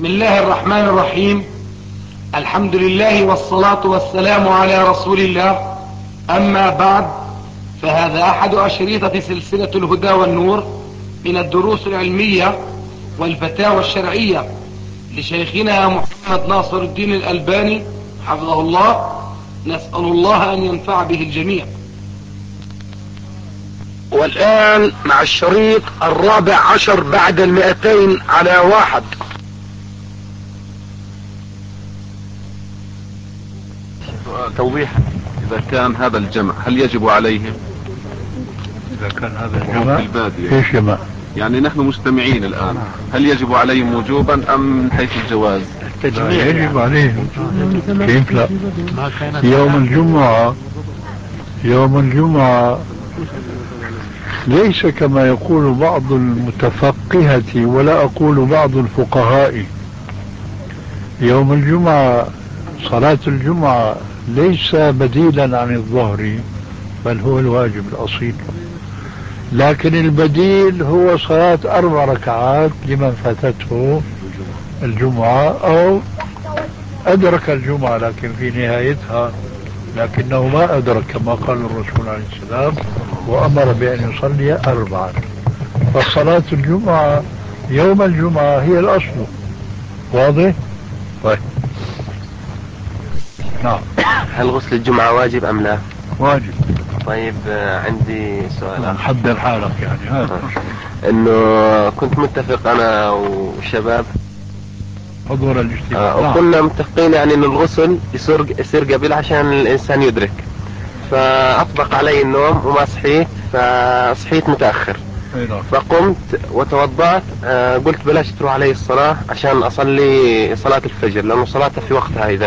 بسم الله الرحمن الرحيم. الحمد لله والصلاة والسلام على رسول الله. أما بعد، فهذا أحد أشريطة سلسلة الهدى والنور من الدروس العلمية والفتاوى الشرعية لشيخنا محمد ناصر الدين الألباني حفظه الله. نسأل الله أن ينفع به الجميع. والآن مع الشريط 14 بعد 200 على 1. توضيح: إذا كان هذا الجمع هل يجب عليهم؟ إذا كان هذا الجمع في البادية، إيش جمع؟ يعني نحن مجتمعين الآن، هل يجب عليهم وجوبا أم من حيث الجواز؟ لا، يجب عليهم. كيف لا؟ يوم الجمعة ليس كما يقول بعض المتفقهة ولا أقول بعض الفقهاء. يوم الجمعة صلاة الجمعة ليس بديلا عن الظهر، بل هو الواجب الأصيل، لكن البديل هو صلاة 4 ركعات لمن فاتته الجمعة أو أدرك الجمعة لكن في نهايتها، لكنه ما أدرك كما قال الرسول عليه السلام وأمر بأن يصلي 4. فصلاة الجمعة يوم الجمعة هي الأصل. واضح؟ طيب. نعم. هل غسل الجمعة واجب أم لا؟ واجب. طيب، عندي سؤال. حضر حالك يعني هذا. إنه كنت متفق أنا وشباب حضور الاجتماع، وكنا متفقين يعني إنه الغسل يصير قبل عشان الإنسان يدرك، فأطبق علي النوم وما صحيت، فصحيت متأخر. فقمت وتوضأت، قلت بلاش تروح علي الصلاة عشان أصلي صلاة الفجر لأنه صلاتها في وقتها إذا.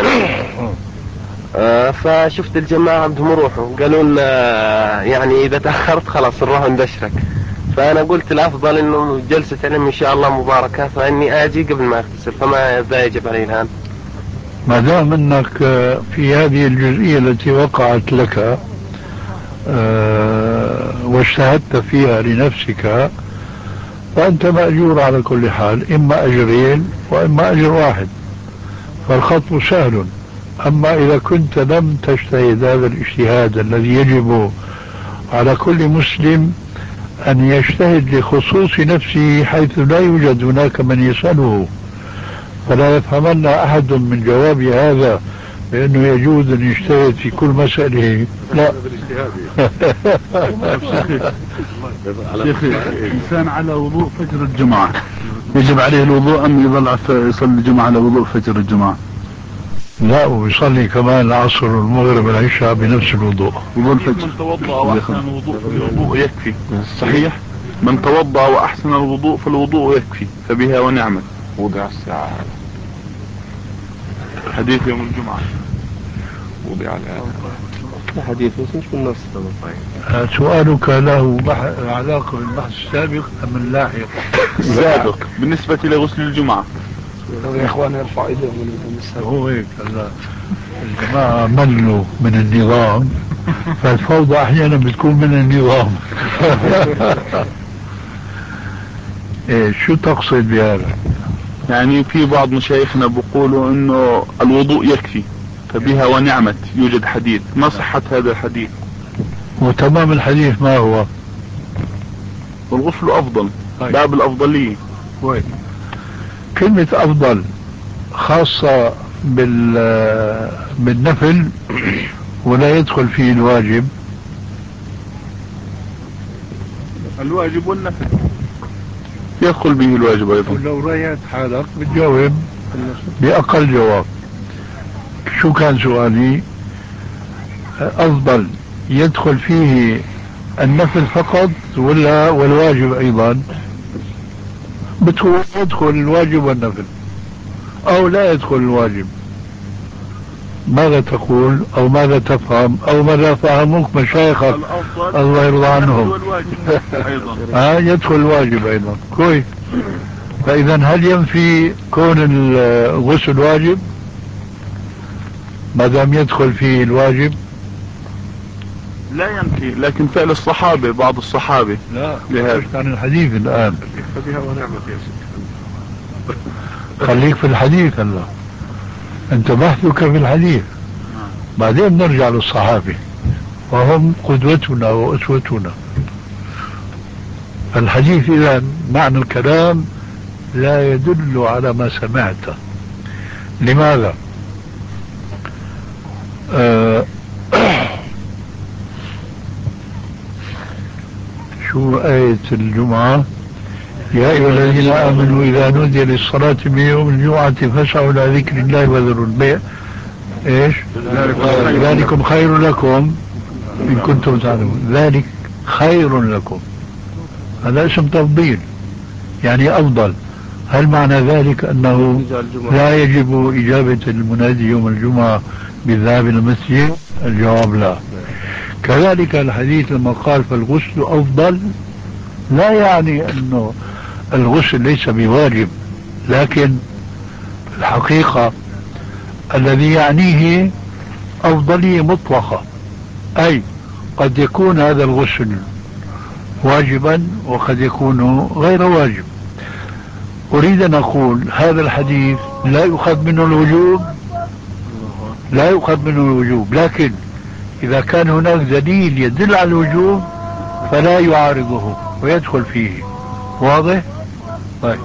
فشفت الجماعة بدهم يروحوا، قالوا لنا يعني إذا تأخرت خلاص نروح ندشرك. فأنا قلت الأفضل إنه جلسة علم إن شاء الله مباركة، فإني آجي قبل ما أغتسل. فما يجب علي الآن؟ ما دام أنك في هذه الجزئية التي وقعت لك واجتهدت فيها لنفسك، فأنت مأجور على كل حال، إما أجرين وإما أجر واحد، فالخطب سهل. أما إذا كنت لم تجتهد هذا الاجتهاد الذي يجب على كل مسلم أن يجتهد لخصوص نفسه حيث لا يوجد هناك من يسأله، فلا يفهمن أحد من جواب هذا بأنه يجوز أن يجتهد في كل مسألة. لا. شيخ، الإنسان على وضوء فجر الجمعة يجب عليه الوضوء أم يظل يصلي الجمعة على وضوء فجر الجمعة؟ لا، ويصلي كمان العصر والمغرب والعشاء بنفس الوضوء. من توضأ وأحسن الوضوء فالوضوء يكفي. صحيح، من توضأ وأحسن الوضوء فالوضوء يكفي، فبها ونعمت. وضع الساعة حديث يوم الجمعة وضع على حديث بس مش بالنص. طيب، سؤالك له علاقة بالبحث السابق أم اللاحق؟ السابق بالنسبة لغسل الجمعة. يا إخوان يرفع إيديهم من السابق. هو هيك الجماعة ملوا من النظام، فالفوضى أحيانا بتكون من النظام. إيه شو تقصد بهذا؟ يعني في بعض مشايخنا بيقولوا انه الوضوء يكفي فبها ونعمت، يوجد حديث. ما صحة هذا الحديث؟ وتمام الحديث ما هو؟ والغسل افضل. طيب. باب الافضلية. وين كلمة افضل خاصة بالنفل ولا يدخل فيه الواجب؟ الواجب والنفل يدخل به الواجب ايضا. ولو رأيت حالك بتجاوب بأقل جواب. شو كان سؤالي؟ أفضل يدخل فيه النفل فقط ولا والواجب أيضا؟ بتقول يدخل الواجب والنفل أو لا يدخل الواجب؟ ماذا تقول أو ماذا تفهم أو ماذا فهموك مشايخك الله يرضى عنهم؟ أيضا يدخل الواجب أيضا. كويس. فإذا هل ينفي كون الغسل واجب ما دام يدخل فيه الواجب؟ لا ينفي، لكن فعل الصحابة بعض الصحابة. لا، عن الحديث الآن. فبها ونعمت يا شيخ. خليك في الحديث هلا، انت بحثك في الحديث، بعدين نرجع للصحابة وهم قدوتنا وأسوتنا. الحديث إذا معنى الكلام لا يدل على ما سمعته. لماذا؟ شو آية الجمعة؟ يا أيها الذين آمنوا إذا نودي للصلاة من يوم الجمعة فاسعوا إلى ذكر الله وذروا البيع. إيش؟ ذلكم خير لكم إن كنتم تعلمون. ذلك خير لكم، هذا اسم تفضيل يعني أفضل. هل معنى ذلك أنه لا يجب إجابة المنادي يوم الجمعة بالذهاب إلى المسجد؟ الجواب لا. كذلك الحديث لما قال فالغسل أفضل، لا يعني أنه الغسل ليس بواجب، لكن الحقيقة الذي يعنيه أفضلية مطلقة، أي قد يكون هذا الغسل واجبا وقد يكون غير واجب. أريد أن أقول هذا الحديث لا يؤخذ منه الوجوب، لا يؤخذ منه الوجوب، لكن إذا كان هناك دليل يدل على الوجوب فلا يعارضه ويدخل فيه. واضح؟ طيب.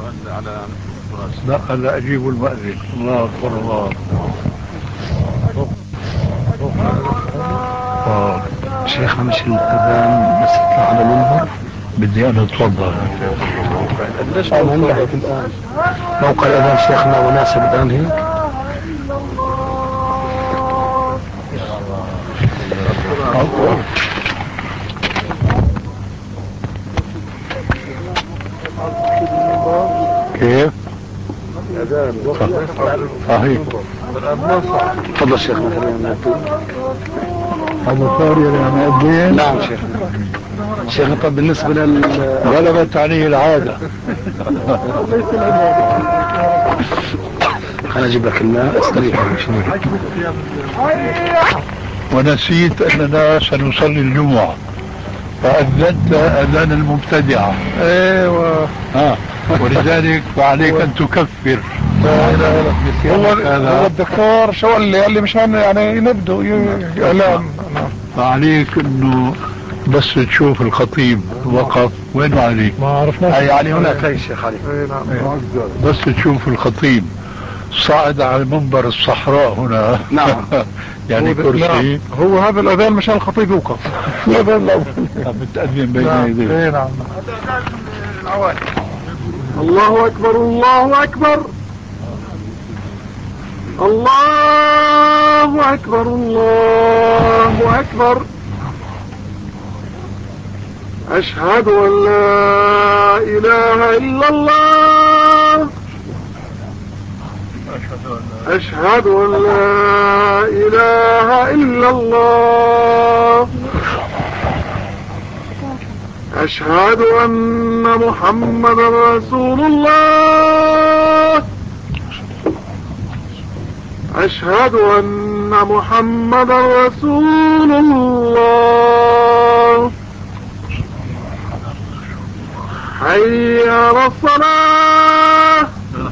لا أجيب المؤذن. الله أكبر. الله شيخنا مش الأذان بس يطلع على المنبر؟ بدي أنا أتفضل. ليش عم ننتهي الآن؟ موقع الأذان شيخنا مناسب الآن هيك؟ كيف؟ صحيح. تفضل شيخنا. هذا صار يعني قدين؟ نعم شيخنا. طب بالنسبة غلبت عليه العادة. أنا أجيب لك الماء استريح. ونسيت أننا سنصلي الجمعة فأذنت أذان المبتدعة. ايوه. ولذلك فعليك أن تكفر. هو الدكتور شو قال لي مشان يعني نبدو اعلام. فعليك انه بس تشوف الخطيب وقف وين علي، ما عرفناش يعني هناك أي شيخ علي. بس تشوف الخطيب صعد على منبر الصحراء هنا. نعم. يعني كرسي. نعم. هو هذا الأذان مشان الخطيب يوقف. الأذان الأول بتأذن بين يديه. نعم. الله أكبر الله أكبر الله أكبر الله أكبر. أشهد أن لا إله إلا الله. أشهد أن لا إله إلا الله. أشهد أن محمدا رسول الله. أشهد أن محمدا رسول الله. حي على الصلاة.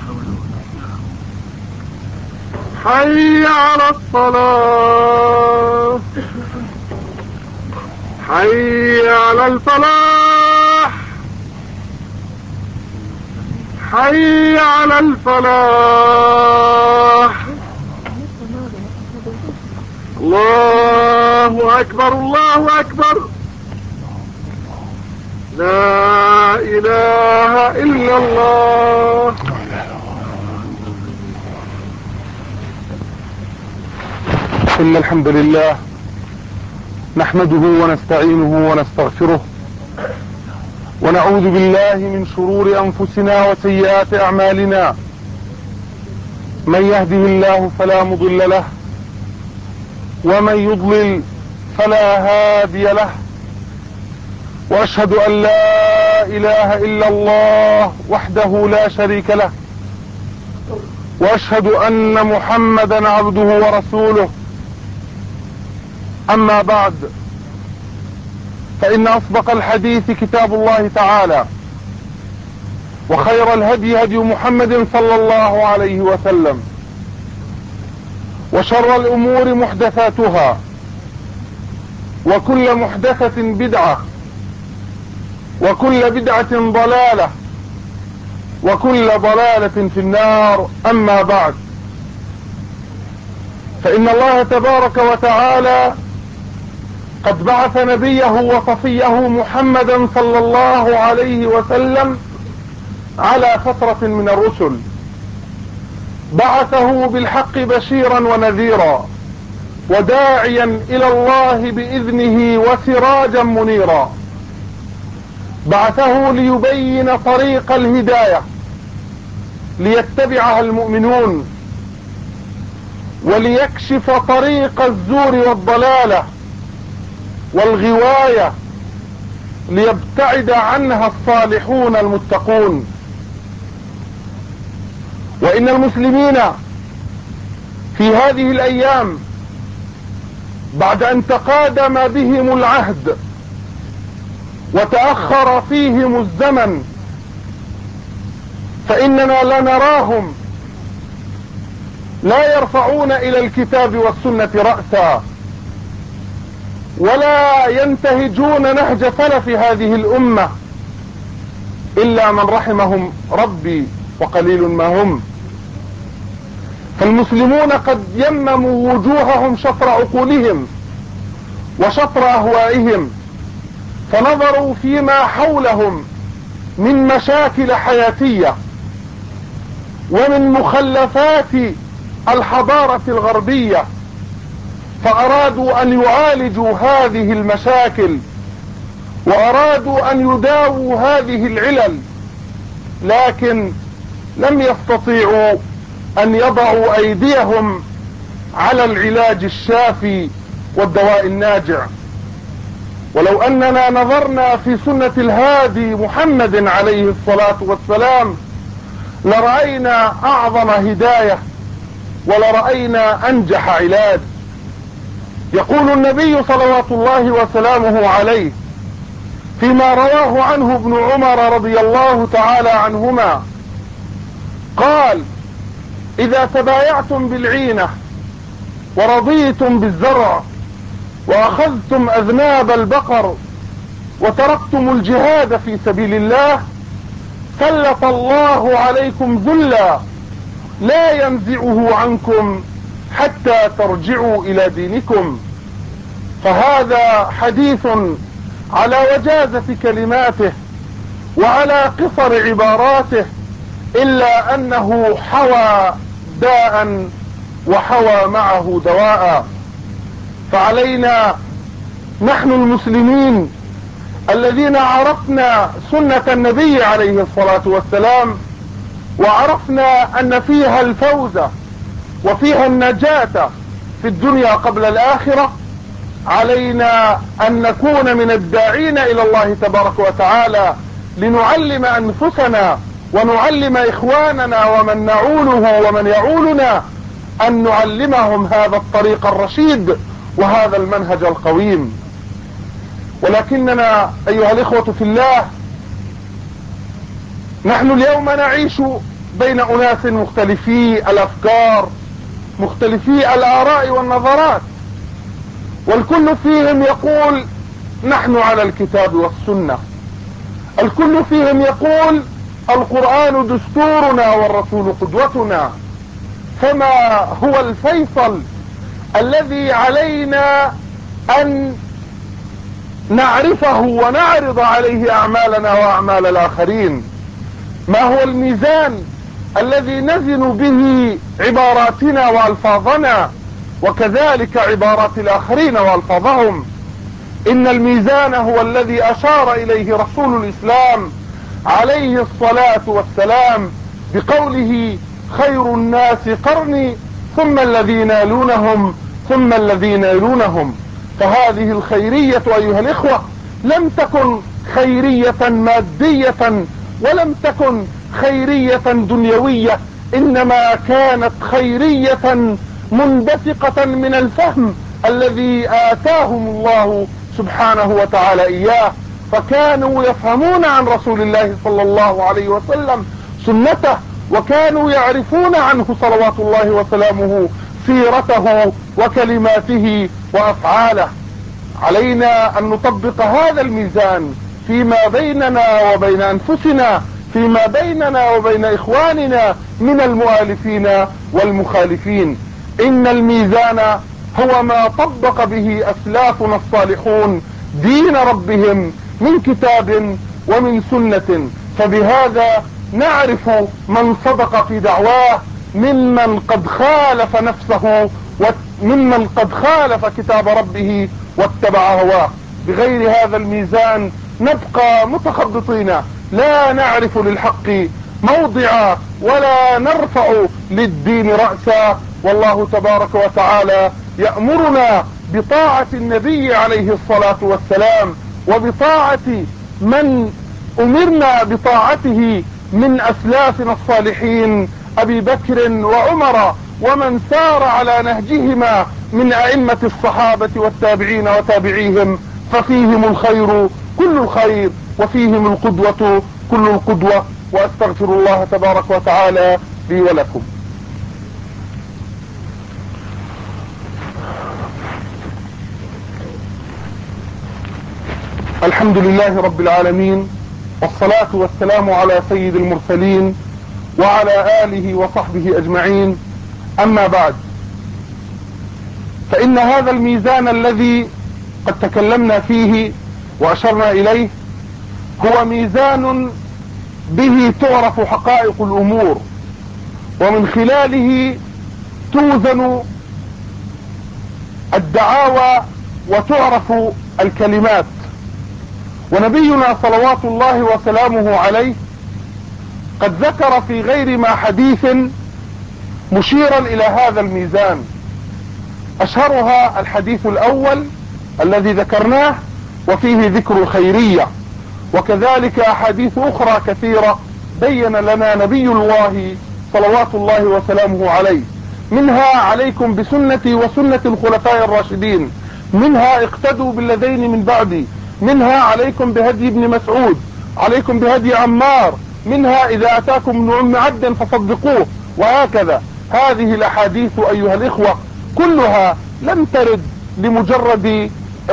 حي على الصلاة. حي على الفلاح. حي على الفلاح. الله أكبر الله أكبر. لا إله إلا الله. إن الحمد لله نحمده ونستعينه ونستغفره ونعوذ بالله من شرور أنفسنا وسيئات أعمالنا. من يهده الله فلا مضل له ومن يضلل فلا هادي له. وأشهد أن لا إله إلا الله وحده لا شريك له. وأشهد أن محمدا عبده ورسوله. أما بعد، فإن أصدق الحديث كتاب الله تعالى، وخير الهدي هدي محمد صلى الله عليه وسلم، وشر الأمور محدثاتها، وكل محدثة بدعة، وكل بدعة ضلالة، وكل ضلالة في النار. أما بعد، فإن الله تبارك وتعالى قد بعث نبيه وصفيه محمدا صلى الله عليه وسلم على فترة من الرسل، بعثه بالحق بشيرا ونذيرا، وداعيا إلى الله بإذنه وسراجا منيرا. بعثه ليبين طريق الهداية ليتبعها المؤمنون، وليكشف طريق الزور والضلالة والغواية ليبتعد عنها الصالحون المتقون. وإن المسلمين في هذه الأيام بعد أن تقادم بهم العهد وتأخر فيهم الزمن، فإننا لنراهم لا يرفعون إلى الكتاب والسنة رأسا، ولا ينتهجون نهج سلف هذه الأمة إلا من رحمهم ربي، وقليل ما هم. فالمسلمون قد يمموا وجوههم شطر عقولهم وشطر أهوائهم، فنظروا فيما حولهم من مشاكل حياتية ومن مخلفات الحضارة الغربية، فأرادوا أن يعالجوا هذه المشاكل، وأرادوا أن يداووا هذه العلل، لكن لم يستطيعوا أن يضعوا أيديهم على العلاج الشافي والدواء الناجع. ولو أننا نظرنا في سنة الهادي محمد عليه الصلاة والسلام لرأينا أعظم هداية، ولرأينا أنجح علاج. يقول النبي صلوات الله وسلامه عليه فيما رواه عنه ابن عمر رضي الله تعالى عنهما قال: إذا تبايعتم بالعينة ورضيتم بالزرع وأخذتم أذناب البقر وتركتم الجهاد في سبيل الله، سلط الله عليكم ذلا لا ينزعه عنكم حتى ترجعوا إلى دينكم. فهذا حديث على وجازة كلماته وعلى قصر عباراته، إلا أنه حوى داء وحوى معه دواء. فعلينا نحن المسلمين الذين عرفنا سنة النبي عليه الصلاة والسلام، وعرفنا أن فيها الفوز وفيها النجاة في الدنيا قبل الآخرة، علينا أن نكون من الداعين إلى الله تبارك وتعالى، لنعلم أنفسنا ونعلم إخواننا ومن نعوله ومن يعولنا، أن نعلمهم هذا الطريق الرشيد وهذا المنهج القويم. ولكننا أيها الإخوة في الله، نحن اليوم نعيش بين أناس مختلفي الأفكار، مختلفي الآراء والنظرات، والكل فيهم يقول نحن على الكتاب والسنة، الكل فيهم يقول القرآن دستورنا والرسول قدوتنا. فما هو الفيصل الذي علينا أن نعرفه ونعرض عليه أعمالنا وأعمال الآخرين؟ ما هو الميزان الذي نزن به عباراتنا وألفاظنا، وكذلك عبارات الآخرين وألفاظهم؟ إن الميزان هو الذي أشار إليه رسول الإسلام عليه الصلاة والسلام بقوله: خير الناس قرني ثم الذين يلونهم ثم الذين يلونهم. فهذه الخيرية أيها الإخوة لم تكن خيرية مادية ولم تكن خيرية دنيوية، إنما كانت خيرية منبثقة من الفهم الذي آتاهم الله سبحانه وتعالى إياه. فكانوا يفهمون عن رسول الله صلى الله عليه وسلم سنته، وكانوا يعرفون عنه صلوات الله وسلامه سيرته وكلماته وأفعاله. علينا أن نطبق هذا الميزان فيما بيننا وبين أنفسنا، فيما بيننا وبين إخواننا من المؤالفين والمخالفين. إن الميزان هو ما طبق به أسلافنا الصالحون دين ربهم من كتاب ومن سنة، فبهذا نعرف من صدق في دعواه ممن قد خالف نفسه وممن قد خالف كتاب ربه واتبع هواه. بغير هذا الميزان نبقى متخبطين، لا نعرف للحق موضعا ولا نرفع للدين رأسا. والله تبارك وتعالى يأمرنا بطاعة النبي عليه الصلاة والسلام وبطاعة من أمرنا بطاعته من أسلافنا الصالحين أبي بكر وعمر ومن سار على نهجهما من أئمة الصحابة والتابعين وتابعيهم، ففيهم الخير كل الخير وفيهم القدوة كل القدوة. وأستغفر الله تبارك وتعالى لي ولكم. الحمد لله رب العالمين، والصلاة والسلام على سيد المرسلين وعلى آله وصحبه أجمعين. أما بعد، فإن هذا الميزان الذي قد تكلمنا فيه وأشرنا إليه هو ميزان به تعرف حقائق الأمور، ومن خلاله توزن الدعاوى وتعرف الكلمات. ونبينا صلوات الله وسلامه عليه قد ذكر في غير ما حديث مشيرا إلى هذا الميزان، أشهرها الحديث الأول الذي ذكرناه وفيه ذكر الخيرية، وكذلك أحاديث أخرى كثيرة بين لنا نبي الله صلوات الله وسلامه عليه، منها عليكم بسنتي وسنة الخلفاء الراشدين، منها اقتدوا بالذين من بعدي، منها عليكم بهدي ابن مسعود، عليكم بهدي عمار، منها إذا أتاكم ابن أم عبد فصدقوه، وهكذا. هذه الأحاديث أيها الإخوة كلها لم ترد لمجرد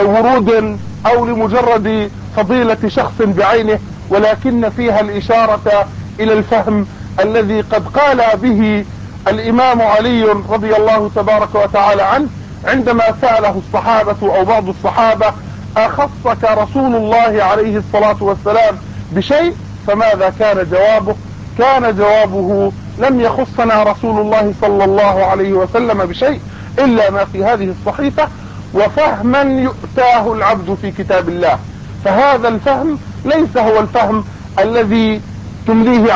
ورود أو لمجرد فضيلة شخص بعينه، ولكن فيها الإشارة إلى الفهم الذي قد قال به الإمام علي رضي الله تبارك وتعالى عنه عندما سأله الصحابة أو بعض الصحابة: أخصك رسول الله عليه الصلاة والسلام بشيء؟ فماذا كان جوابه؟ كان جوابه: لم يخصنا رسول الله صلى الله عليه وسلم بشيء إلا ما في هذه الصحيفة وفهما يؤتاه العبد في كتاب الله. فهذا الفهم ليس هو الفهم الذي تمليه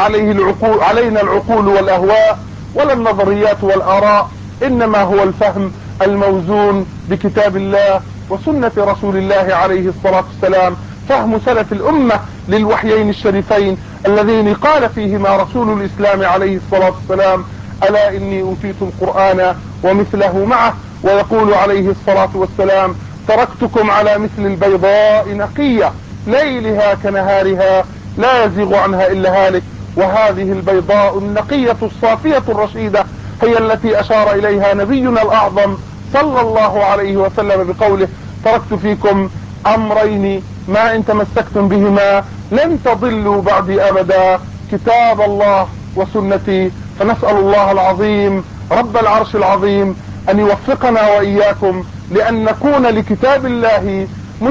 علينا العقول والأهواء ولا النظريات والآراء، إنما هو الفهم الموزون بكتاب الله وسنة رسول الله عليه الصلاة والسلام، فهم سلف الأمة للوحيين الشريفين اللذين قال فيهما رسول الإسلام عليه الصلاة والسلام: ألا إني أوتيت القرآن ومثله معه. ويقول عليه الصلاة والسلام: تركتكم على مثل البيضاء نقية ليلها كنهارها لا يزيغ عنها إلا هالك. وهذه البيضاء النقية الصافية الرشيدة هي التي أشار إليها نبينا الأعظم صلى الله عليه وسلم بقوله: تركت فيكم أمرين ما إن تمسكتم بهما لن تضلوا بعدي أبدا، كتاب الله وسنتي. فنسأل الله العظيم رب العرش العظيم أن يوفقنا وإياكم لأن نكون لكتاب الله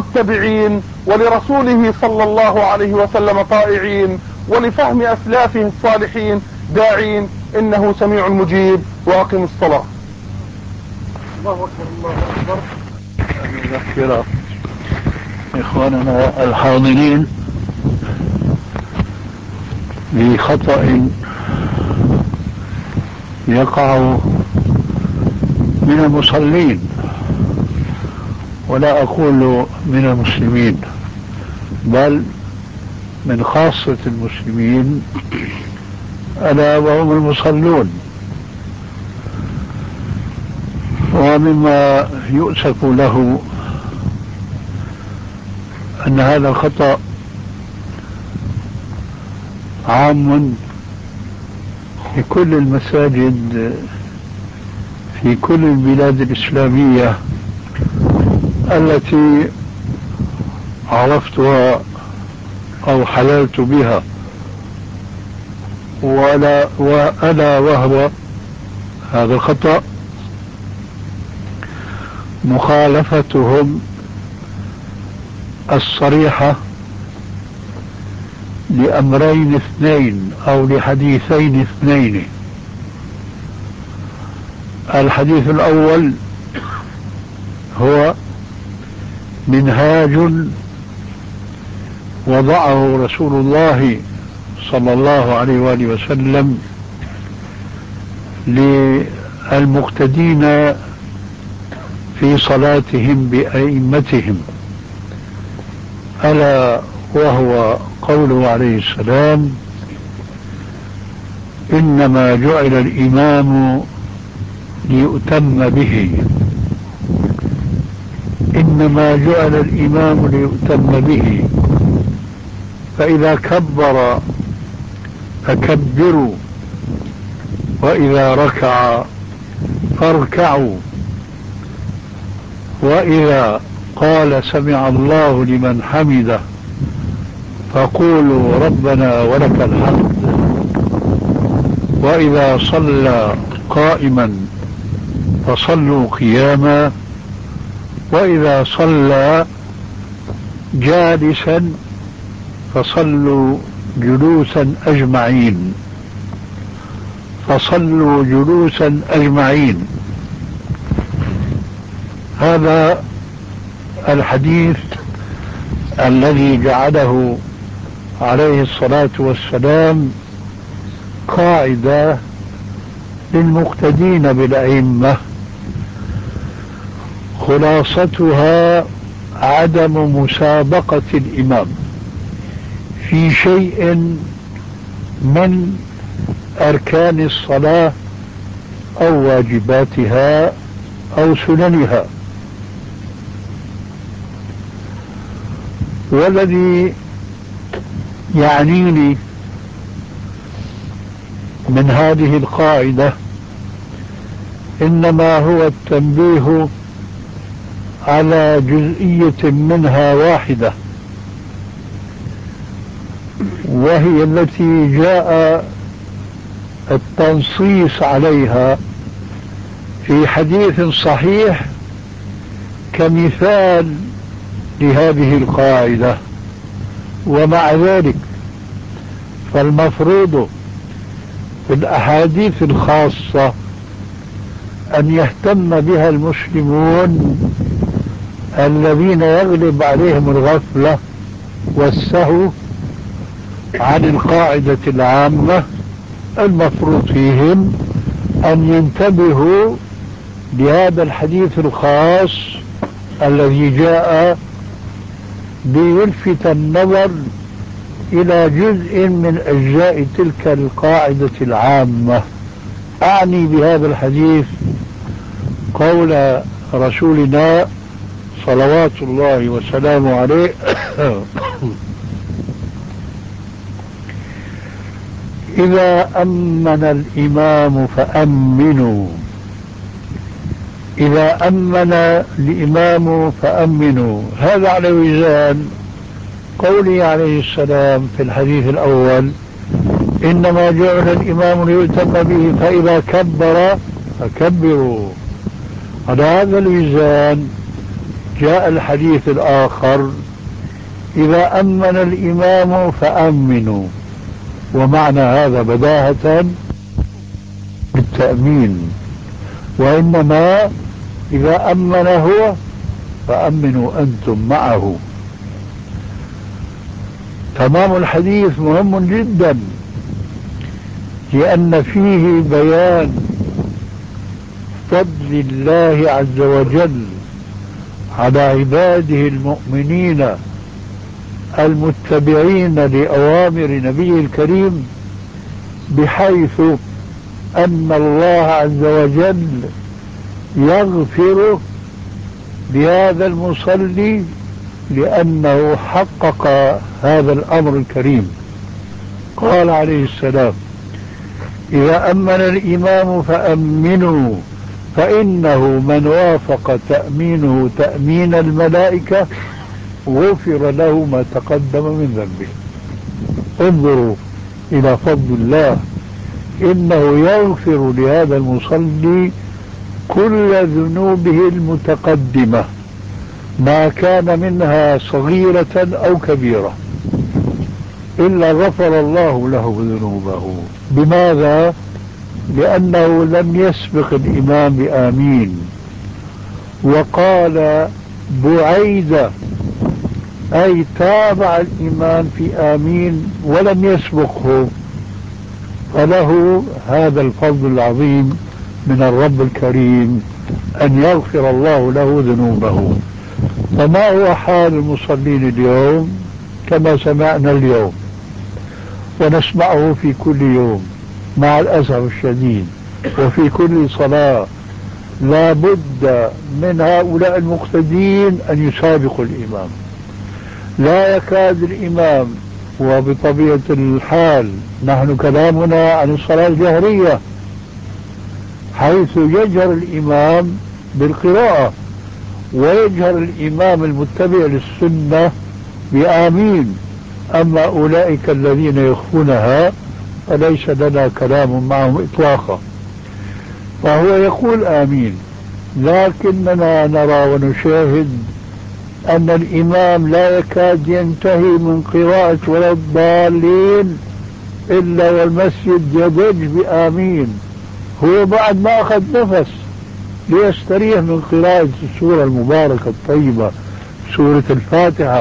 متبعين ولرسوله صلى الله عليه وسلم طائعين ولفهم أسلافه الصالحين داعين، إنه سميع مجيب. وأقم الصلاة. الله أكبر الله أكبر. نذكر إخواننا الحاضرين بخطأ يقع من المصلين، ولا أقول من المسلمين بل من خاصة المسلمين ألا وهم المصلون. ومما يؤسف له أن هذا الخطأ عام في كل المساجد في كل البلاد الإسلامية التي عرفتها أو حللت بها، وألا وهو هذا الخطأ مخالفتهم الصريحة لأمرين اثنين أو لحديثين اثنين. الحديث الأول هو منهاج وضعه رسول الله صلى الله عليه وآله وسلم للمقتدين في صلاتهم بأئمتهم، ألا وهو قوله عليه السلام: إنما جعل الإمام ليؤتم به، إنما جعل الإمام ليؤتم به، فإذا كبر فكبروا، وإذا ركع فاركعوا، وإذا قال سمع الله لمن حمده فقولوا ربنا ولك الحمد، وإذا صلى قائما فصلوا قياما، وإذا صلى جالسا فصلوا جلوسا أجمعين، فصلوا جلوسا أجمعين. هذا الحديث الذي جعله عليه الصلاة والسلام قاعدة للمقتدين بالأئمة، خلاصتها عدم مسابقة الإمام في شيء من أركان الصلاة أو واجباتها أو سننها. والذي يعنيني من هذه القاعدة إنما هو التنبيه على جزئية منها واحدة، وهي التي جاء التنصيص عليها في حديث صحيح كمثال لهذه القاعدة. ومع ذلك فالمفروض في الأحاديث الخاصة أن يهتم بها المسلمون الذين يغلب عليهم الغفلة والسهو عن القاعدة العامة. المفروض فيهم أن ينتبهوا لهذا الحديث الخاص الذي جاء ليلفت النظر إلى جزء من أجزاء تلك القاعدة العامة. أعني بهذا الحديث قول رسولنا صلوات الله وسلامه عليه: إذا أمن الإمام فأمنوا، إذا أمن الإمام فأمنوا. هذا على وزان قوله عليه السلام في الحديث الأول: إنما جعل الإمام ليؤتم به، فإذا كبر فكبروا. على هذا الوزان جاء الحديث الآخر: إذا أمن الإمام فأمنوا. ومعنى هذا بداهة بالتأمين، وإنما إذا أمن هو فأمنوا أنتم معه. تمام الحديث مهم جدا، لأن فيه بيان فضل الله عز وجل على عباده المؤمنين المتبعين لأوامر نبيه الكريم، بحيث أن الله عز وجل يغفر لهذا المصلي لأنه حقق هذا الأمر الكريم. قال عليه السلام: إذا أمن الإمام فأمنوا، فإنه من وافق تأمينه تأمين الملائكة غفر له ما تقدم من ذنبه. انظروا إلى فضل الله، إنه يغفر لهذا المصلي كل ذنوبه المتقدمة ما كان منها صغيرة أو كبيرة، إلا غفر الله له ذنوبه. بماذا؟ لأنه لم يسبق الإمام بآمين، وقال بعيدة، أي تابع الإمام في آمين ولم يسبقه، فله هذا الفضل العظيم من الرب الكريم أن يغفر الله له ذنوبه. فما هو حال المصلين اليوم؟ كما سمعنا اليوم ونسمعه في كل يوم مع الأسف الشديد، وفي كل صلاة لا بد من هؤلاء المقتدين أن يسابقوا الإمام. لا يكاد الإمام، وبطبيعة الحال نحن كلامنا عن الصلاة الجهرية، حيث يجهر الإمام بالقراءة ويجهر الإمام المتبع للسنة بآمين. أما أولئك الذين يخفونها فليس لنا كلام معهم إطلاقا. فهو يقول آمين، لكننا نرى ونشاهد أن الإمام لا يكاد ينتهي من قراءة ولا الضالين إلا والمسجد يضج بآمين، هو بعد ما أخذ نفس ليستريح من قراءة السورة المباركة الطيبة سورة الفاتحة.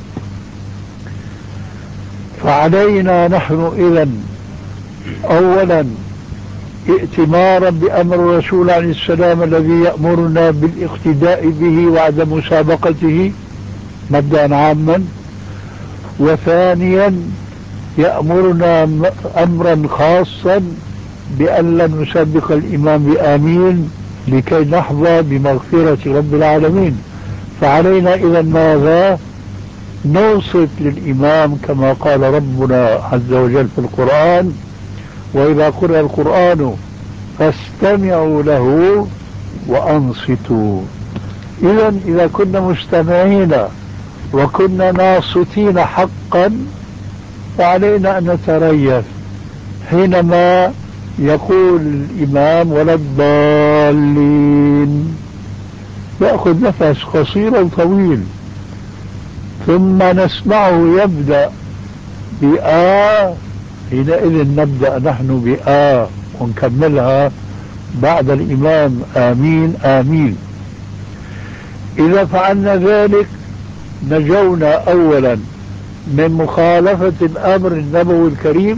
فعلينا نحن إذن أولا ائتمارا بأمر الرسول عليه السلام الذي يأمرنا بالاقتداء به وعدم مسابقته مبدأ عاما، وثانيا يأمرنا أمرا خاصا بأن لا نسبق الإمام بآمين لكي نحظى بمغفرة رب العالمين. فعلينا إذا ماذا؟ نوصت للإمام كما قال ربنا عز وجل في القرآن: وإذا قرأ القرآن فاستمعوا له وأنصتوا. إذا كنا مستمعين وكنا ناصتين حقا فعلينا أن نتريث حينما يقول الإمام ولا الضالين، يأخذ نفس قصير وطويل، ثم نسمعه يبدأ بآ، حينئذ نبدأ نحن بآ ونكملها بعد الإمام آمين آمين. إذا فعلنا ذلك نجونا أولا من مخالفة الأمر النبوي الكريم،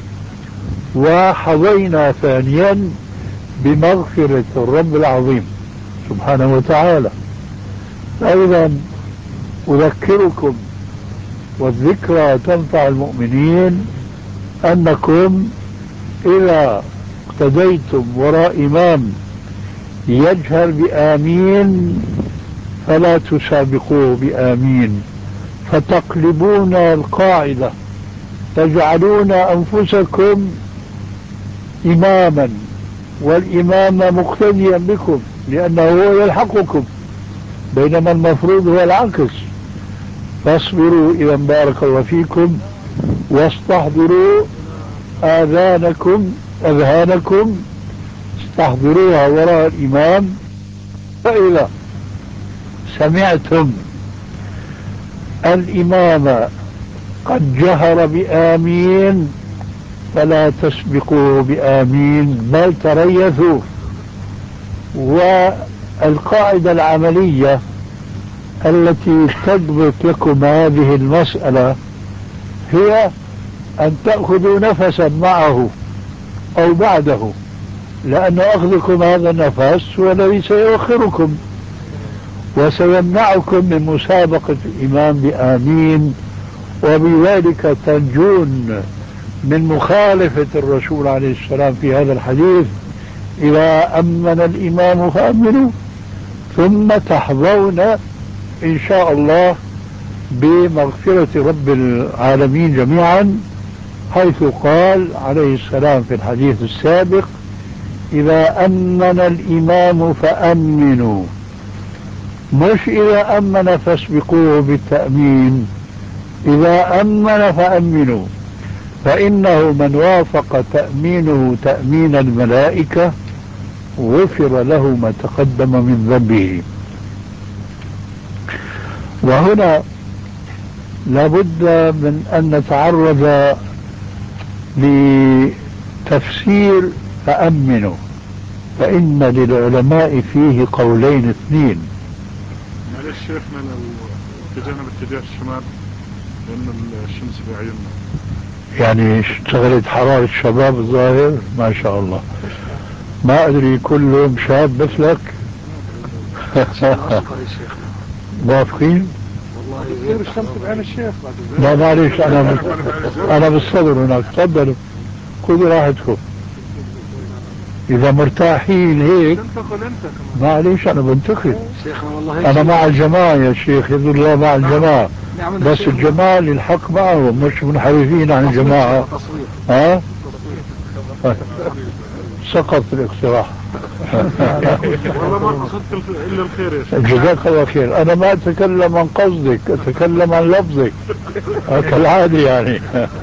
وحظينا ثانيا بمغفرة الرب العظيم سبحانه وتعالى. أيضا أذكركم، والذكرى تنفع المؤمنين، أنكم إذا اقتديتم وراء إمام يجهر بآمين فلا تسابقوه بآمين، فتقلبون القاعدة، تجعلون أنفسكم إماما والإمام مقتديا بكم لأنه هو يلحقكم، بينما المفروض هو العكس. فاصبروا إذا بارك الله فيكم، واستحضروا أذهانكم استحضروها وراء الإمام. فإذا سمعتم الإمام قد جهر بآمين فلا تسبقوه بآمين بل تريثوا. والقاعدة العملية التي تضبط لكم هذه المسألة هي أن تأخذوا نفسا معه أو بعده، لأن أخذكم هذا النفس هو الذي سيؤخركم وسيمنعكم من مسابقة الإمام بآمين، وبذلك تنجون من مخالفة الرسول عليه السلام في هذا الحديث: إذا أمن الإمام فأمنوا، ثم تحظون إن شاء الله بمغفرة رب العالمين جميعا، حيث قال عليه السلام في الحديث السابق: إذا أمن الإمام فأمنوا، مش إذا أمن فاسبقوه بالتأمين، إذا أمن فأمنوا، فإنه من وافق تأمينه تأمين الملائكة غفر له ما تقدم من ذنبه. وهنا لابد من أن نتعرض لتفسير فأمنوا، فإن للعلماء فيه قولين اثنين. معلش شيخنا لو اتجهنا باتجاه الشمال لأن الشمس بعيننا، يعني اشتغلت حرارة الشباب الظاهر ما شاء الله، ما أدري كلهم شاب مثلك. موافقين؟ تصير الشمس بعين الشيخ. لا معلش أنا بالصدر هناك. تفضلوا خذوا راحتكم إذا مرتاحين هيك. معلش أنا بنتقد، أنا مع الجماعة يا شيخ، يد الله مع الجماعة، بس الجماعة للحق معهم، مش منحرفين عن الجماعة. ها؟ سقط الاقتراح. والله ما قصدت إلا الخير يا شيخ. جزاك الله خير. أنا ما أتكلم عن قصدك، أتكلم عن لفظك كالعادة يعني.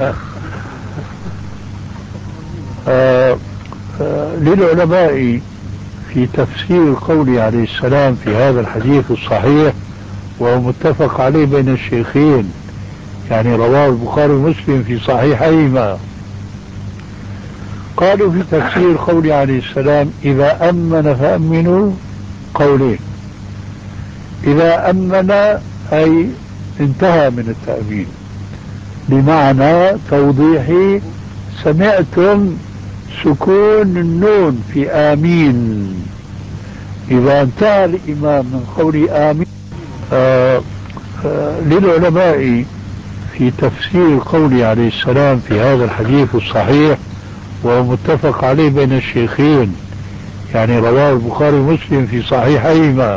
للعلماء في تفسير قوله عليه السلام في هذا الحديث الصحيح، وهو متفق عليه بين الشيخين، يعني رواه البخاري ومسلم في صحيحيهما. قالوا في تفسير قوله عليه السلام: إذا أمن فأمنوا، قولين: إذا أمن أي انتهى من التأمين، بمعنى توضيحي: سمعتم سكون النون في آمين، إذا انتهى الإمام من قول آمين. للعلماء في تفسير قوله عليه السلام في هذا الحديث الصحيح، وهو متفق عليه بين الشيخين، يعني رواه البخاري ومسلم في صحيحيهما.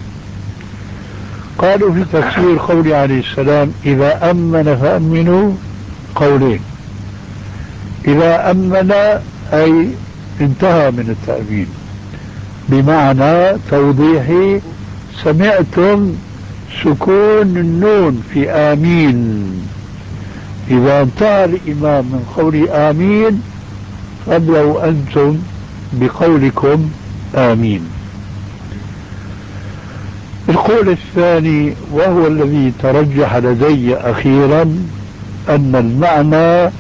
قالوا في تفسير قوله عليه السلام: إذا أمن فأمنوا، قولين: إذا أمن أي انتهى من التأمين، بمعنى توضيحي: سمعتم سكون النون في آمين، إذا انتهى الإمام من قول آمين فابدأوا أنتم بقولكم آمين. القول الثاني وهو الذي ترجح لدي أخيرا، أن المعنى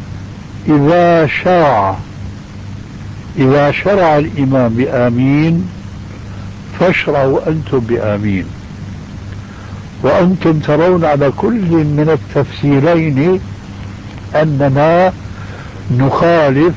إذا شرع الإمام بآمين فاشرعوا أنتم بآمين. وأنتم ترون على كل من التفسيرين أننا نخالف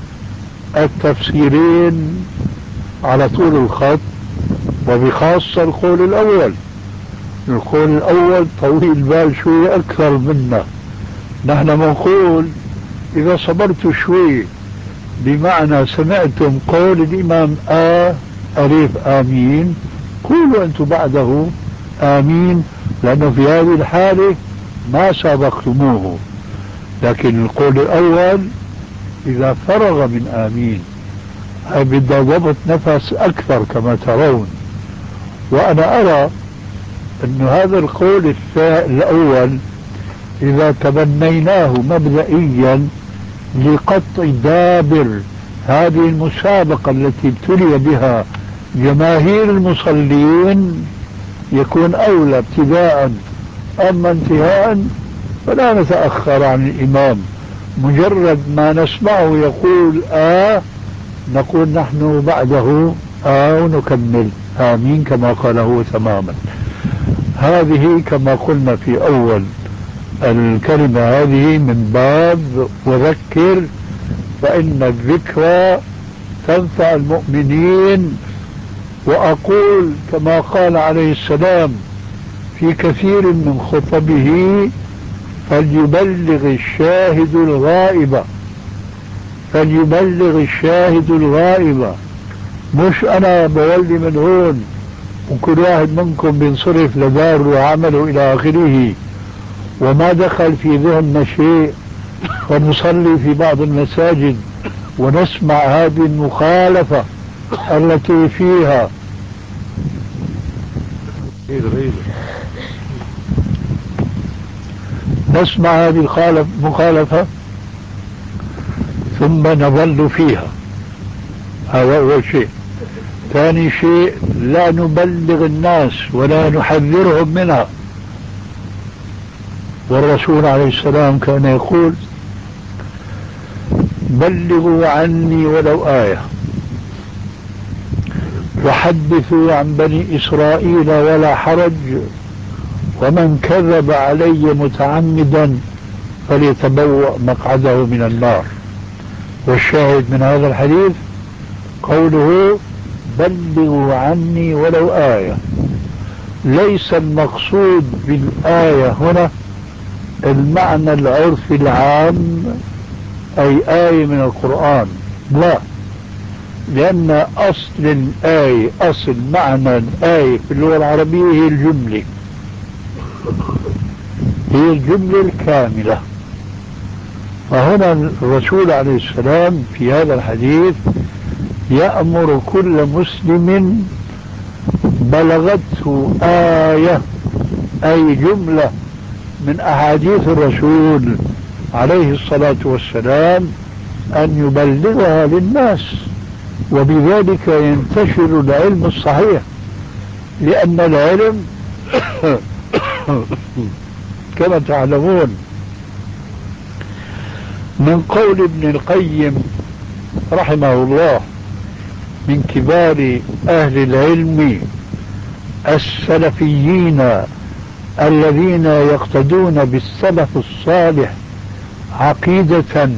التفسيرين على طول الخط، وبخاصة القول الأول. القول الأول طويل بال شوي أكثر منا. نحن نقول إذا صبرت شوي، بمعنى سمعتم قول الإمام ألف آمين، قولوا أنتم بعده آمين، لأنه في هذه الحالة ما سبقتموه. لكن القول الأول إذا فرغ من آمين بدأ ضبط نفس أكثر كما ترون. وأنا أرى أن هذا القول الأول إذا تبنيناه مبدئيا لقطع دابر هذه المسابقة التي ابتلي بها جماهير المصلين يكون أولى ابتداء. أما انتهاء فلا نتأخر عن الإمام، مجرد ما نسمعه يقول نقول نحن بعده ونكمل آمين كما قاله تماما. هذه كما قلنا في أول الكلمة هذه من باب وذكر فإن الذكرى تنفع المؤمنين. وأقول كما قال عليه السلام في كثير من خطبه: فليبلغ الشاهد الغائب، فليبلغ الشاهد الغائب. مش أنا بولي من هون وكل واحد منكم بينصرف لداره وعمله إلى آخره وما دخل في ذهننا شيء، ونصلي في بعض المساجد ونسمع هذه المخالفة التي فيها نسمع هذه المخالفة ثم نظل فيها. هذا أول شيء. ثاني شيء، لا نبلغ الناس ولا نحذرهم منها. والرسول عليه السلام كان يقول: بلغوا عني ولو آية، وحدثوا عن بني إسرائيل ولا حرج، ومن كذب علي متعمدا فليتبوأ مقعده من النار. والشاهد من هذا الحديث قوله: بلغوا عني ولو آية. ليس المقصود بالآية هنا المعنى العرفي العام، أي آية من القرآن، لا، لأن أصل الآية، أصل معنى الآية في اللغة العربية هي الجملة، هي الجملة الكاملة. فهنا الرسول عليه السلام في هذا الحديث يأمر كل مسلم بلغته آية، أي جملة من أحاديث الرسول عليه الصلاة والسلام، أن يبلغها للناس، وبذلك ينتشر العلم الصحيح. لأن العلم كما تعلمون من قول ابن القيم رحمه الله، من كبار أهل العلم السلفيين الذين يقتدون بالسلف الصالح عقيدة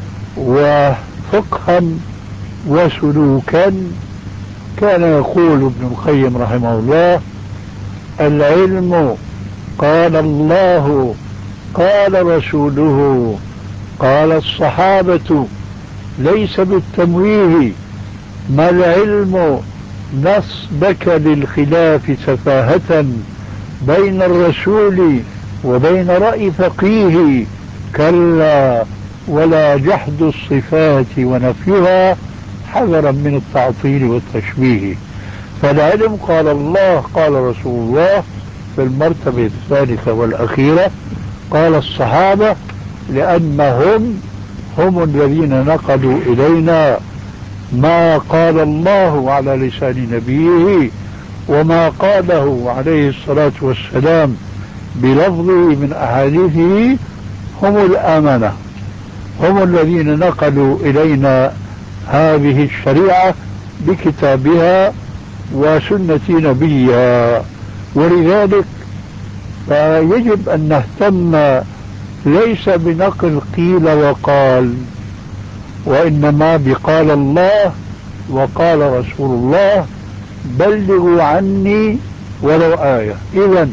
وفقها وسلوكا. كان يقول ابن القيم رحمه الله: العلم قال الله قال رسوله قال الصحابة، ليس بالتمويه. ما العلم نصبك للخلاف سفاهة بين الرسول وبين رأي فقيه، كلا ولا جحد الصفات ونفيها حذرا من التعطيل والتشبيه. فالعلم قال الله قال رسول الله في المرتبة الثالثة والأخيرة، قال الصحابة لأنهم هم الذين نقلوا إلينا ما قال الله على لسان نبيه وما قاله عليه الصلاة والسلام بلفظه من أحاديثه. هم الأمنة، هم الذين نقلوا إلينا هذه الشريعة بكتابها وسنة نبيها. ولذلك فيجب أن نهتم ليس بنقل قيل وقال، وإنما بقال الله وقال رسول الله: بلغوا عني ولو آية. إذن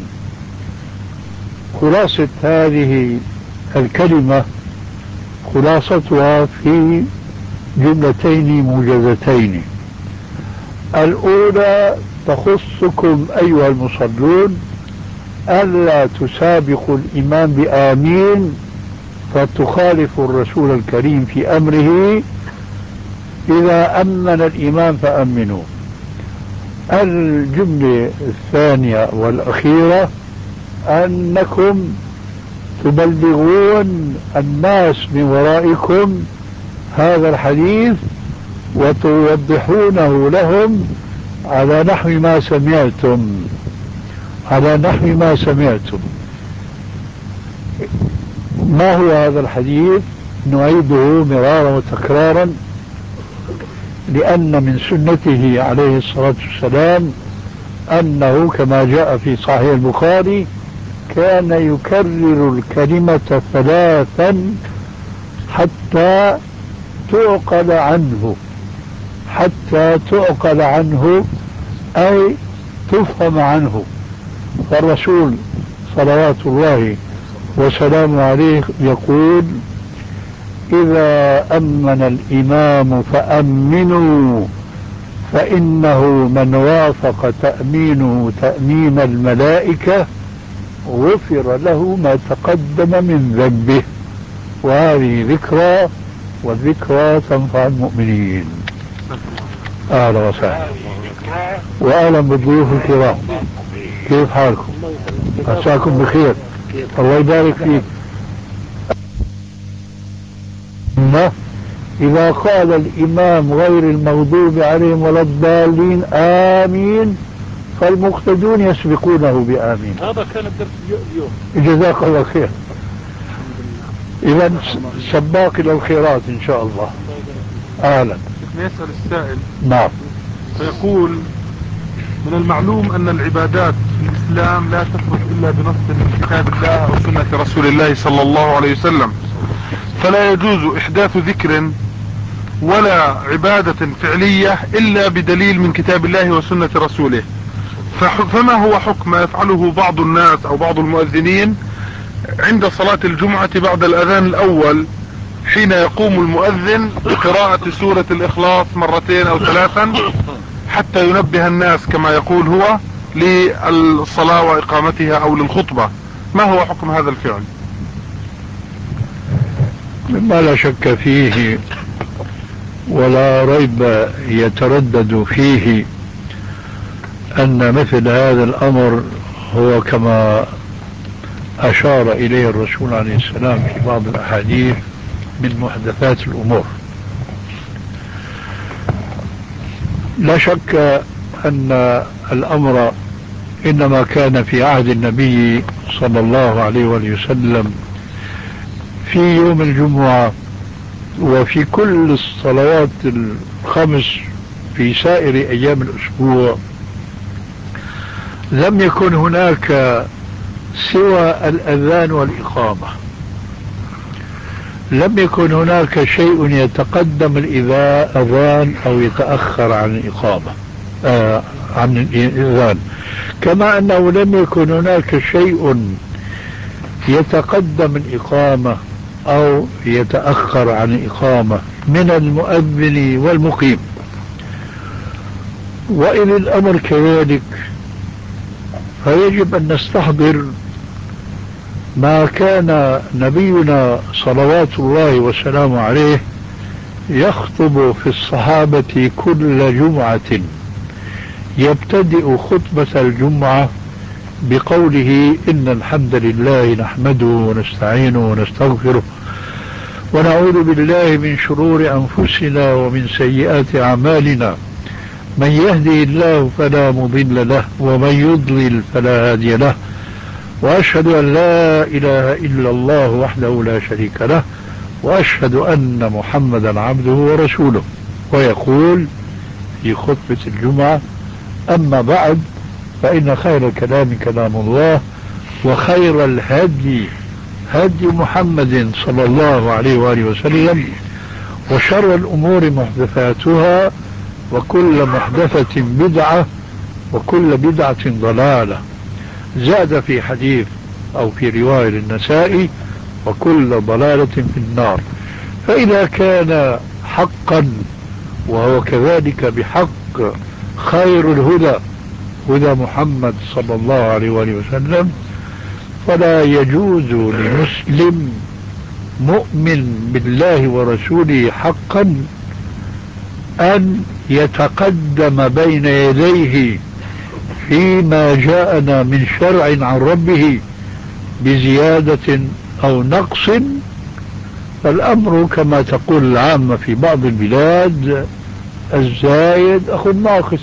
خلاصة هذه الكلمة خلاصتها في جملتين موجزتين. الأولى تخصكم أيها المصلون، ألا تسابقوا الإمام بآمين فتخالفوا الرسول الكريم في أمره. إذا أمن الإمام فأمنوا. الجملة الثانية والأخيرة أنكم تبلغون الناس من ورائكم هذا الحديث وتوضحونه لهم على نحو ما سمعتم، على نحو ما سمعتم. ما هو هذا الحديث؟ نعيده مرارا وتكرارا، لأن من سنته عليه الصلاة والسلام أنه كما جاء في صحيح البخاري كان يكرر الكلمة ثلاثا حتى تعقل عنه، حتى تعقل عنه أي تفهم عنه. فالرسول صلوات الله وسلامه عليه يقول: إذا أمن الإمام فأمنوا، فإنه من وافق تأمينه تأمين الملائكة غفر له ما تقدم من ذنبه. وهذه ذكرى، والذكرى تنفع المؤمنين. أهلا وسهلا، وأهلا بالضيوف الكرام. كيف حالكم؟ عساكم بخير، الله يبارك فيك. إذا قال الإمام غير المغضوب عليهم ولا الضالين آمين، فالمقتدون يسبقونه بآمين. هذا كان الدرس اليوم. جزاك الله خير. إذا سباق إلى الخيرات إن شاء الله. أهلا. يسأل السائل. نعم. فيقول: من المعلوم أن العبادات في الإسلام لا تثبت إلا بنص من كتاب الله أو سنة رسول الله صلى الله عليه وسلم، فلا يجوز إحداث ذكر ولا عبادة فعلية إلا بدليل من كتاب الله وسنة رسوله. فما هو حكم ما يفعله بعض الناس أو بعض المؤذنين عند صلاة الجمعة بعد الأذان الأول، حين يقوم المؤذن بقراءة سورة الإخلاص مرتين أو ثلاثا حتى ينبه الناس كما يقول هو للصلاة وإقامتها أو للخطبة؟ ما هو حكم هذا الفعل؟ مما لا شك فيه ولا ريب يتردد فيه أن مثل هذا الأمر هو كما أشار إليه الرسول عليه السلام في بعض الأحاديث من محدثات الأمور. لا شك أن الأمر إنما كان في عهد النبي صلى الله عليه وسلم في يوم الجمعة وفي كل الصلوات الخمس في سائر أيام الأسبوع. لم يكن هناك سوى الأذان والإقامة، لم يكن هناك شيء يتقدم الأذان أو يتأخر عن الإقامة عن الأذان، كما أنه لم يكن هناك شيء يتقدم الإقامة أو يتأخر عن الإقامة من المؤذن والمقيم. وإن الأمر كذلك فيجب أن نستحضر ما كان نبينا صلوات الله وسلامه عليه يخطب في الصحابة كل جمعة، يبتدئ خطبة الجمعة بقوله: إن الحمد لله نحمده ونستعينه ونستغفره ونعوذ بالله من شرور أنفسنا ومن سيئات أعمالنا، من يهده الله فلا مضل له ومن يضلل فلا هادي له، وأشهد أن لا إله إلا الله وحده لا شريك له، وأشهد أن محمدا عبده ورسوله. ويقول في خطبة الجمعة: أما بعد، فإن خير الكلام كلام الله، وخير الهدي هدي محمد صلى الله عليه وآله وسلم، وشر الأمور محدثاتها، وكل محدثة بدعة، وكل بدعة ضلالة. زاد في حديث أو في رواية للنسائي: وكل ضلالة في النار. فإذا كان حقا وهو كذلك بحق خير الهدى هدى محمد صلى الله عليه وآله وسلم، فلا يجوز لمسلم مؤمن بالله ورسوله حقا أن يتقدم بين يديه فيما جاءنا من شرع عن ربه بزيادة أو نقص. فالأمر كما تقول العامة في بعض البلاد: الزايد أخو الناقص،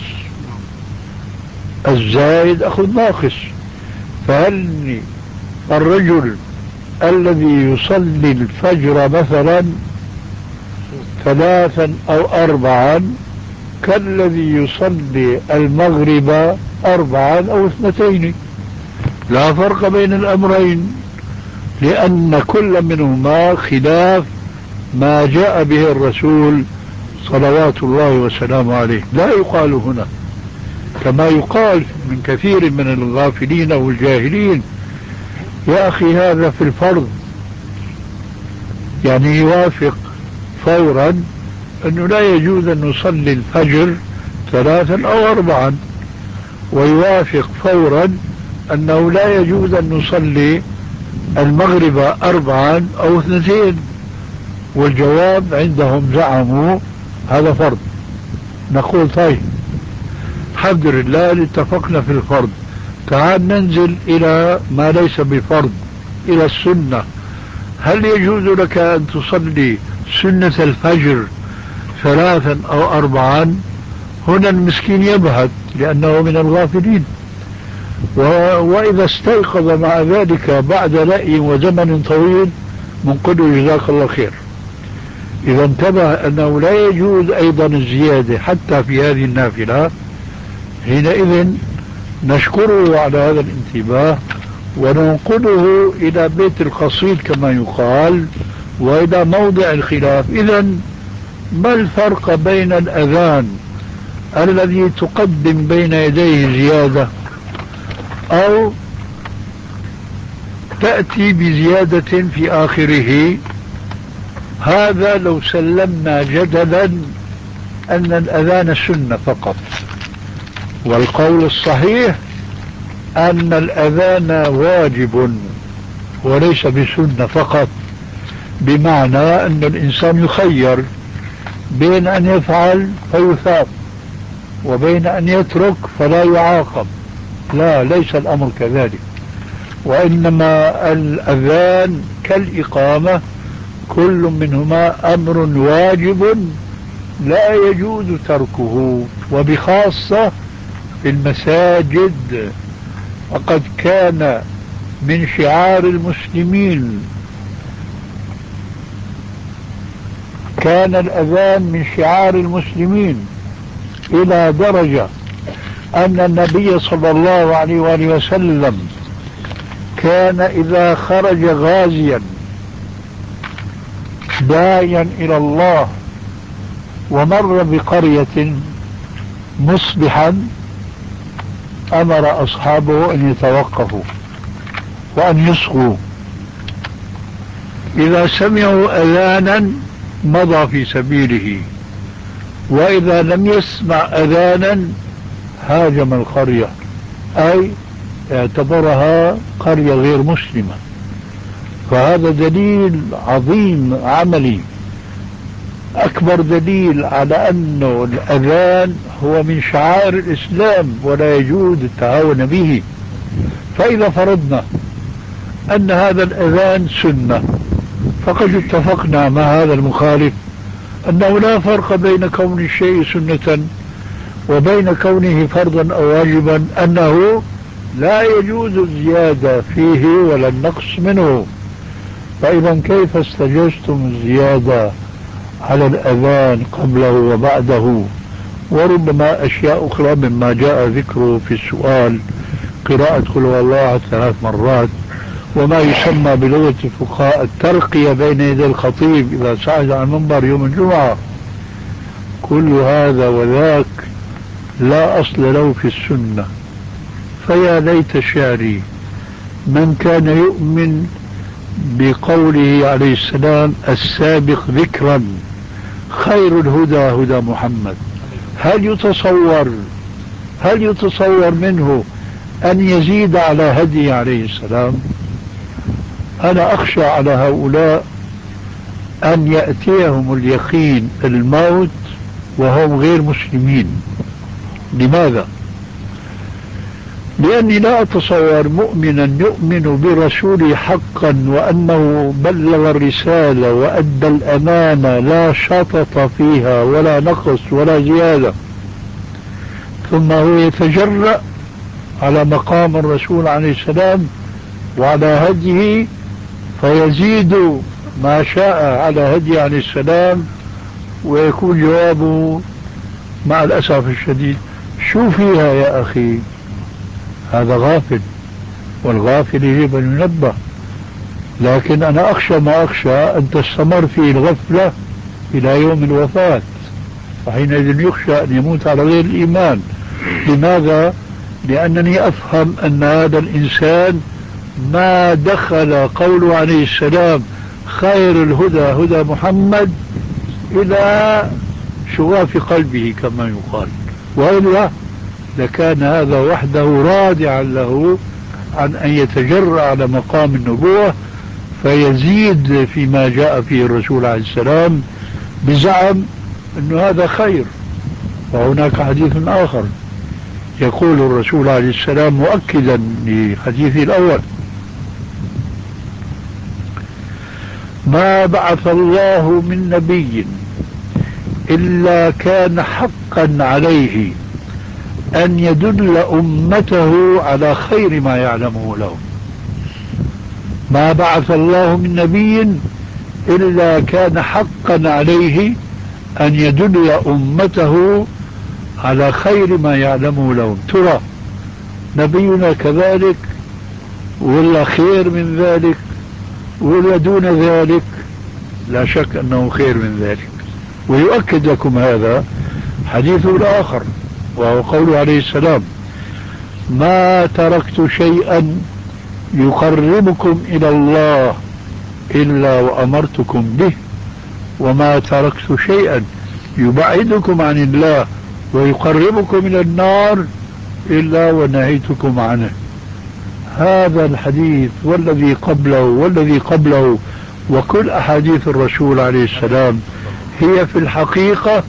الزايد أخو الناقص. فهل الرجل الذي يصلي الفجر مثلا 3 أو 4 كالذي يصلي المغرب 4 أو 2؟ لا فرق بين الأمرين، لأن كل منهما خلاف ما جاء به الرسول صلوات الله وسلامه عليه. لا يقال هنا كما يقال من كثير من الغافلين والجاهلين: يا أخي هذا في الفرض، يعني يوافق فورا أنه لا يجوز أن نصلي الفجر 3 أو 4، ويوافق فورا أنه لا يجوز أن نصلي المغرب 4 أو 2، والجواب عندهم زعموا هذا فرض. نقول طيب الحمد لله اتفقنا في الفرض، تعال ننزل إلى ما ليس بفرض، إلى السنة. هل يجوز لك أن تصلي سنة الفجر 3 أو 4؟ هنا المسكين يبهت لأنه من الغافلين، وإذا استيقظ مع ذلك بعد لأي وزمن طويل نقول له جزاك الله خير. إذا انتبه أنه لا يجوز أيضا الزيادة حتى في هذه النافلة، حينئذ نشكره على هذا الانتباه وننقله إلى بيت القصيد كما يقال وإلى موضع الخلاف. إذا ما الفرق بين الأذان الذي تقدم بين يديه زيادة أو تأتي بزيادة في آخره؟ هذا لو سلمنا جدلا أن الأذان سنة فقط، والقول الصحيح أن الأذان واجب وليس بسنة فقط، بمعنى أن الإنسان يخير بين أن يفعل فيثاب وبين أن يترك فلا يعاقب. لا، ليس الأمر كذلك، وإنما الأذان كالإقامة كل منهما أمر واجب لا يجوز تركه، وبخاصة في المساجد. وقد كان من شعار المسلمين، كان الأذان من شعار المسلمين إلى درجة أن النبي صلى الله عليه وآله وسلم كان إذا خرج غازيا داعيا إلى الله ومر بقرية مصبحا أمر أصحابه أن يتوقفوا وأن يصغوا. إذا سمعوا أذانا مضى في سبيله، وإذا لم يسمع أذانا هاجم القرية، أي اعتبرها قرية غير مسلمة. فهذا دليل عظيم عملي، أكبر دليل على أنه الأذان هو من شعائر الإسلام ولا يجوز التهاون به. فإذا فرضنا أن هذا الأذان سنة، فقد اتفقنا مع هذا المخالف أنه لا فرق بين كون الشيء سنة وبين كونه فرضا أو واجبا، أنه لا يجوز الزيادة فيه ولا النقص منه. فإذا كيف استجزتم الزيادة على الأذان قبله وبعده؟ وربما أشياء أخرى مما جاء ذكره في السؤال، قراءة قل هو الله 3 مرات، وما يسمى بلغة الفقهاء الترقية بين يدي الخطيب إذا صعد على المنبر يوم الجمعة. كل هذا وذاك لا أصل له في السنة. فيا ليت شعري من كان يؤمن بقوله عليه السلام السابق ذكرا خير الهدى هدى محمد. هل يتصور منه أن يزيد على هدي عليه السلام؟ أنا أخشى على هؤلاء أن يأتيهم اليقين الموت وهم غير مسلمين. لماذا؟ لأني لا أتصور مؤمنا يؤمن برسوله حقا وأنه بلغ الرسالة وأدى الأمانة لا شطط فيها ولا نقص ولا زيادة، ثم هو يتجرأ على مقام الرسول عليه السلام وعلى هديه فيزيد ما شاء على هدي عليه السلام، ويكون جوابه مع الأسف الشديد شو فيها يا أخي؟ هذا غافل، والغافل يجب أن ينبه. لكن أنا أخشى ما أخشى أن تستمر فيه الغفلة إلى يوم الوفاة، فحينئذ يخشى أن يموت على غير الإيمان. لماذا؟ لأنني أفهم أن هذا الإنسان ما دخل قوله عليه السلام خير الهدى هدى محمد إلى شغاف قلبه كما يقال، وإلا لكان هذا وحده رادعا له عن أن يتجرأ على مقام النبوة فيزيد فيما جاء فيه الرسول عليه السلام بزعم أن هذا خير. وهناك حديث آخر يقول الرسول عليه السلام مؤكدا لحديثه الأول: ما بعث الله من نبي إلا كان حقا عليه أن يدل أمته على خير ما يعلمه لهم. ما بعث الله من نبي إلا كان حقا عليه أن يدل أمته على خير ما يعلمه لهم. ترى نبينا كذلك ولا خير من ذلك ولا دون ذلك؟ لا شك أنه خير من ذلك. ويؤكد لكم هذا حديث الآخر، وهو قوله عليه السلام: ما تركت شيئا يقربكم إلى الله إلا وأمرتكم به، وما تركت شيئا يبعدكم عن الله ويقربكم إلى النار إلا ونهيتكم عنه. هذا الحديث والذي قبله والذي قبله وكل أحاديث الرسول عليه السلام هي في الحقيقة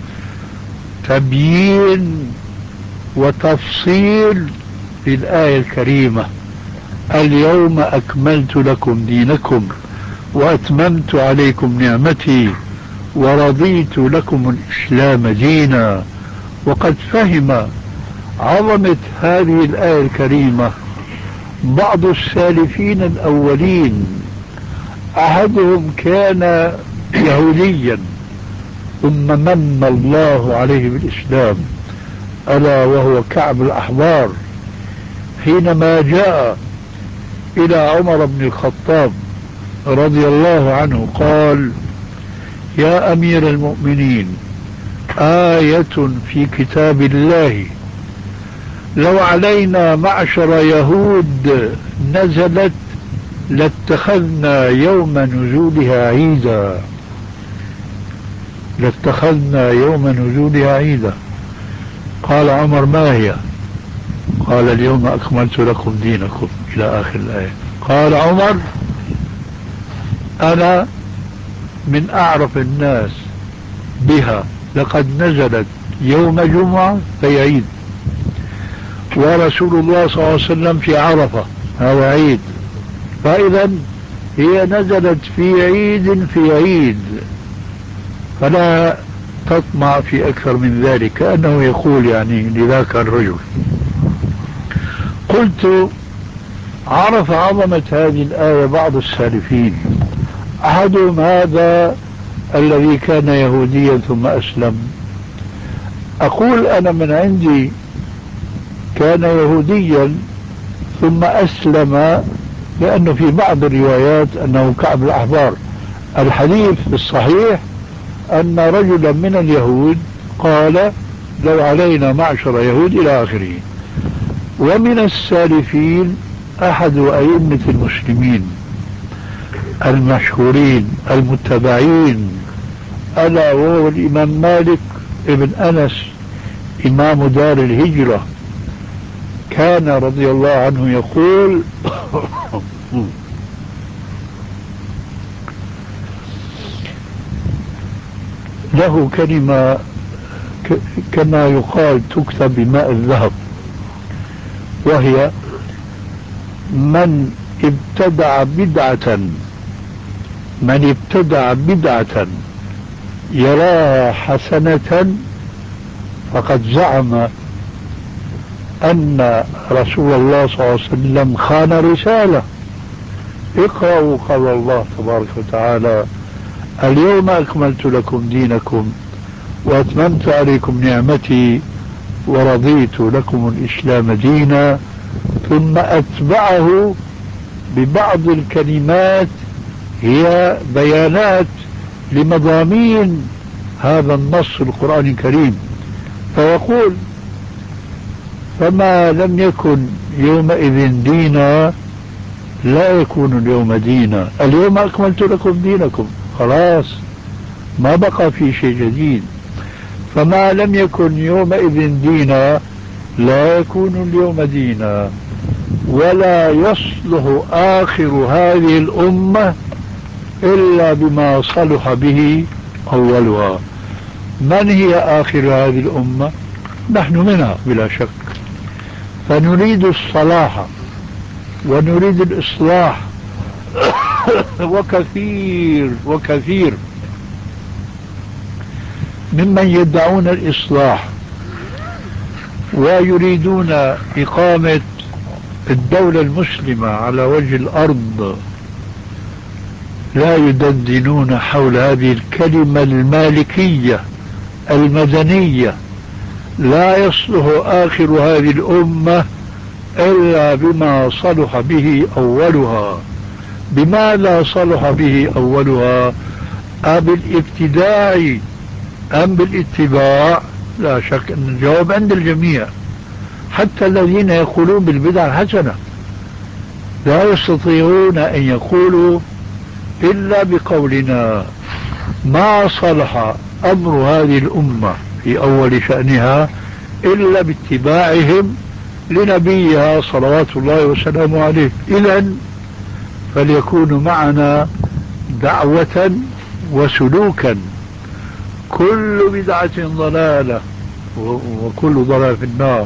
تبيين وتفصيل للآية الكريمة: اليوم أكملت لكم دينكم وأتممت عليكم نعمتي ورضيت لكم الإسلام دينا. وقد فهم عظمة هذه الآية الكريمة بعض السالفين الأولين. أحدهم كان يهوديا ثم من الله عليه بالإسلام، ألا وهو كعب الأحبار، حينما جاء إلى عمر بن الخطاب رضي الله عنه قال: يا أمير المؤمنين، آية في كتاب الله لو علينا معشر يهود نزلت لاتخذنا يوم نزولها عيدا، لاتخذنا يوم نزولها عيدا. قال عمر: ما هي؟ قال: اليوم أكملت لكم دينكم، إلى آخر الآية. قال عمر: أنا من أعرف الناس بها، لقد نزلت يوم جمعة في عيد، ورسول الله صلى الله عليه وسلم في عرفة، هذا عيد، فإذا هي نزلت في عيد في عيد، فلا تطمع في أكثر من ذلك، كأنه يقول يعني لذاك الرجل. قلت: عرف عظمة هذه الآية بعض السالفين، أحدهم هذا الذي كان يهوديا ثم أسلم. أقول أنا من عندي كان يهوديا ثم أسلم، لأنه في بعض الروايات أنه كعب الأحبار. الحديث الصحيح أن رجلا من اليهود قال: لو علينا معشر يهود، إلى آخره. ومن السالفين أحد أئمة المسلمين المشهورين المتبعين، ألا وهو الإمام مالك ابن أنس إمام دار الهجرة، كان رضي الله عنه يقول: له كلمة كما يقال تكتب بماء الذهب، وهي: من ابتدع بدعة يراها حسنة فقد زعم أن رسول الله صلى الله عليه وسلم خان رسالة. اقرأوا قول الله تبارك وتعالى: اليوم أكملت لكم دينكم وأتممت عليكم نعمتي ورضيت لكم الإسلام دينا، ثم أتبعه ببعض الكلمات هي بيانات لمضامين هذا النص القرآني الكريم، فيقول: فما لم يكن يومئذ دينا لا يكون اليوم دينا. اليوم أكملت لكم دينكم، خلاص ما بقى في شيء جديد. فما لم يكن يومئذ دينا لا يكون اليوم دينا. ولا يصلح آخر هذه الأمة إلا بما صلح به أولها. من هي آخر هذه الأمة؟ نحن منها بلا شك، فنريد الصلاح ونريد الإصلاح. وكثير ممن يدعون الإصلاح ويريدون إقامة الدولة المسلمة على وجه الأرض لا يدندنون حول هذه الكلمة المالكية المدنية: لا يصلح آخر هذه الأمة إلا بما صلح به أولها. بماذا صلح به أولها؟ بالابتداع أم بالاتباع؟ لا شك أن الجواب عند الجميع، حتى الذين يقولون بالبدع الحسنة لا يستطيعون أن يقولوا إلا بقولنا: ما صلح أمر هذه الأمة في أول شأنها إلا باتباعهم لنبيها صلوات الله وسلامه عليه. إذن فليكونوا معنا دعوة وسلوكا. كل بدعة ضلالة وكل ضلال في النار.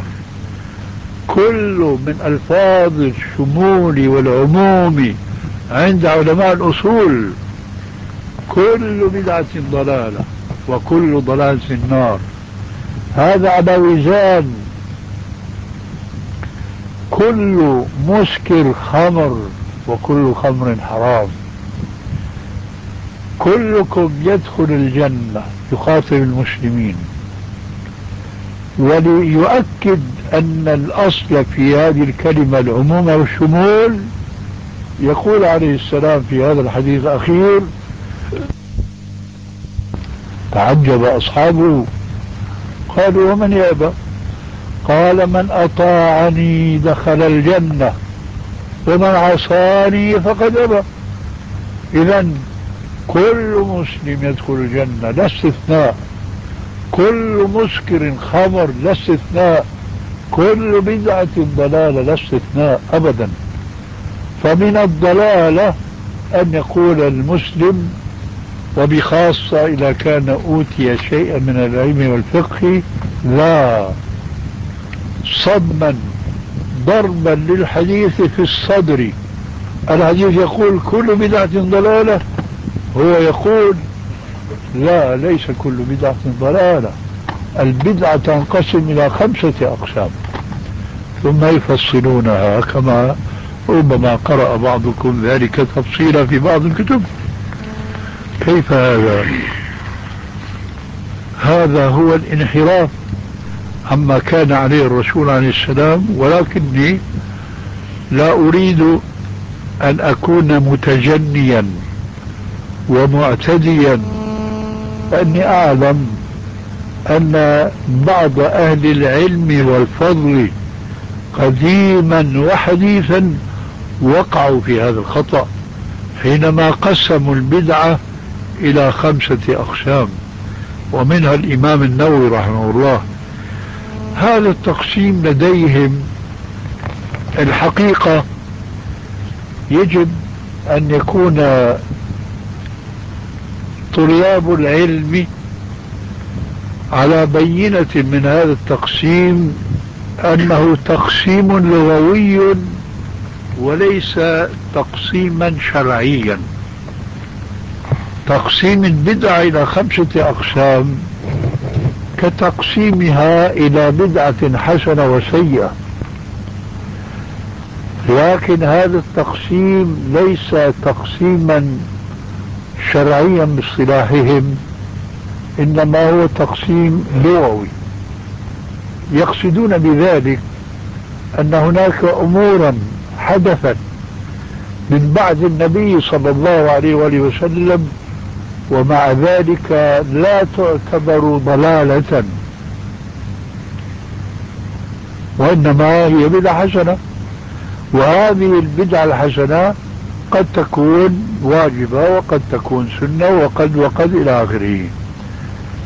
كل من ألفاظ الشمول والعموم عند علماء الأصول: كل بدعة ضلالة وكل ضلال في النار. هذا على وزان كل مسكر خمر وكل خمر حرام. كلكم يدخل الجنة، يخاطب المسلمين، وليؤكد أن الأصل في هذه الكلمة العموم والشمول. يقول عليه السلام في هذا الحديث الأخير: تعجب أصحابه قالوا: ومن يأبى؟ قال: من أطاعني دخل الجنة ومن عصاني فقد أبى. إذن كل مسلم يدخل الجنة لا استثناء، كل مسكر خمر لا استثناء، كل بدعة ضلالة لا استثناء أبدا. فمن الضلالة أن يقول المسلم، وبخاصة إذا كان أوتي شيئا من العلم والفقه: لا، صدما ضربا للحديث في الصدر. الحديث يقول كل بدعة ضلالة، هو يقول لا، ليس كل بدعة ضلالة، البدعة تنقسم إلى 5 أقسام، ثم يفصلونها كما ربما قرأ بعضكم ذلك تفصيلا في بعض الكتب. كيف هذا؟ هذا هو الانحراف عما كان عليه الرسول عليه السلام. ولكني لا أريد أن أكون متجنيا ومعتديا، لأني أعلم أن بعض أهل العلم والفضل قديما وحديثا وقعوا في هذا الخطأ حينما قسموا البدعة إلى 5 أقسام، ومنها الإمام النووي رحمه الله. هذا التقسيم لديهم الحقيقة يجب أن يكون طلاب العلم على بينة من هذا التقسيم أنه تقسيم لغوي وليس تقسيما شرعيا. تقسيم البدعة إلى 5 أقسام كتقسيمها إلى بدعة حسنة وسيئة، لكن هذا التقسيم ليس تقسيما شرعيا باصطلاحهم، إنما هو تقسيم لغوي. يقصدون بذلك أن هناك أمورا حدثت من بعد النبي صلى الله عليه وآله وسلم ومع ذلك لا تعتبر ضلالة، وإنما هي بدعة حسنة، وهذه البدعة الحسنة قد تكون واجبة وقد تكون سنة وقد إلى آخره.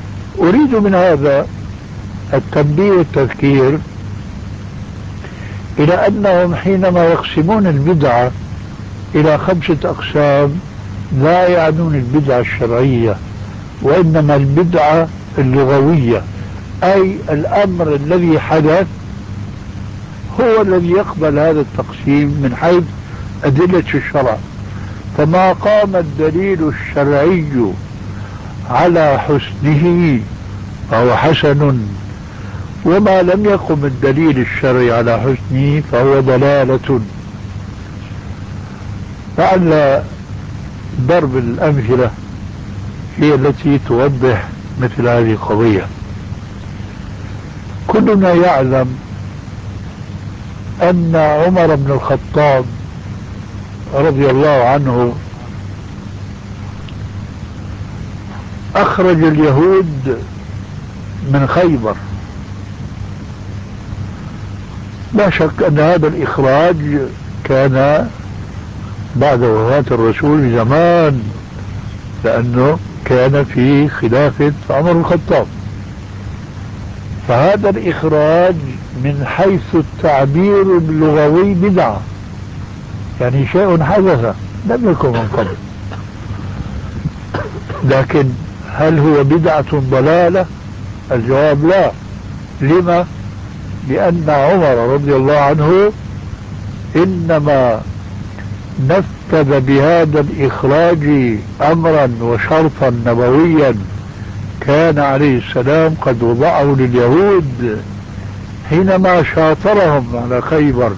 أريد من هذا التنبيه والتذكير إلى أنهم حينما يقسمون البدعة إلى 5 أقسام لا يعنون البدعة الشرعية، وإنما البدعة اللغوية، أي الأمر الذي حدث هو الذي يقبل هذا التقسيم من حيث أدلة الشرع. فما قام الدليل الشرعي على حسنه فهو حسن، وما لم يقم الدليل الشرعي على حسنه فهو ضلالة. لعل ضرب الأمثلة هي التي توضح مثل هذه القضية. كلنا يعلم أن عمر بن الخطاب رضي الله عنه أخرج اليهود من خيبر. لا شك أن هذا الإخراج كان بعد وفاة الرسول بزمان، لأنه كان في خلافة عمر بن الخطاب. فهذا الإخراج من حيث التعبير اللغوي بدعة، يعني شيء حدث لم يكن من قبل. لكن هل هو بدعة ضلالة؟ الجواب لا. لما؟ لأن عمر رضي الله عنه إنما نفذ بهذا الإخراج أمرا وشرطا نبويا كان عليه السلام قد وضعه لليهود حينما شاطرهم على خيبر،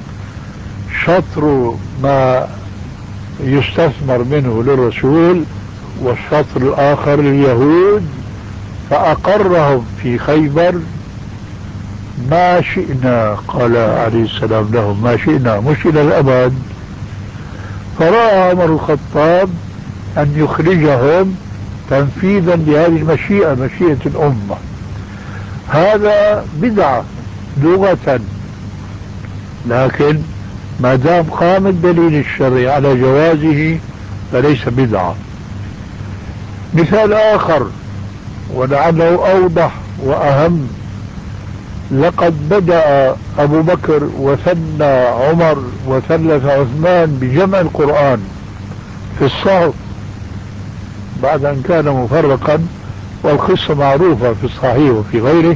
شطر ما يستثمر منه للرسول والشطر الآخر لليهود، فأقرهم في خيبر ما شئنا، قال عليه السلام لهم ما شئنا مش إلى الأبد. فرأى عمر الخطاب أن يخرجهم تنفيذا لهذه المشيئة، مشيئة الأمة. هذا بدعة لغة، لكن ما دام قام الدليل الشرعي على جوازه فليس بدعة. مثال آخر ولعله أوضح وأهم: لقد بدأ أبو بكر وثنى عمر وثلث عثمان بجمع القرآن في الصحف بعد أن كان مفرقا، والقصة معروفة في الصحيح وفي غيره.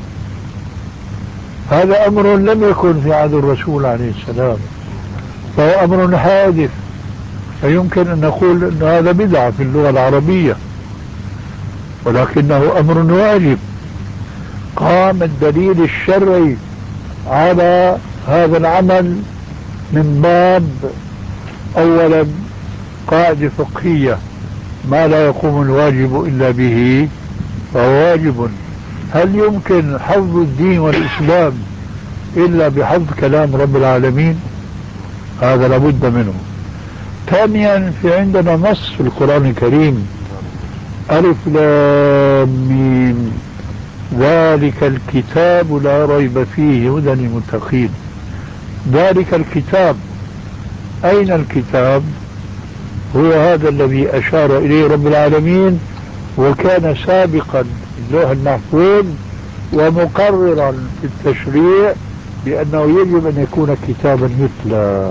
هذا أمر لم يكن في عهد الرسول عليه السلام، فهو أمر حادث، فيمكن أن نقول أن هذا بدعة في اللغة العربية، ولكنه أمر واجب. قام الدليل الشرعي على هذا العمل من باب أولا قاعدة فقهية: ما لا يقوم الواجب إلا به فهو واجب. هل يمكن حفظ الدين والإسلام إلا بحفظ كلام رب العالمين؟ هذا لابد منه. ثانيا، في عندنا نص في القرآن الكريم: ألف لام ميم ذلك الكتاب لا ريب فيه هدى للمتقين. ذلك الكتاب، أين الكتاب؟ هو هذا الذي أشار إليه رب العالمين، وكان سابقا في اللوح المحفوظ ومقررا في التشريع بأنه يجب أن يكون كتابا يتلى.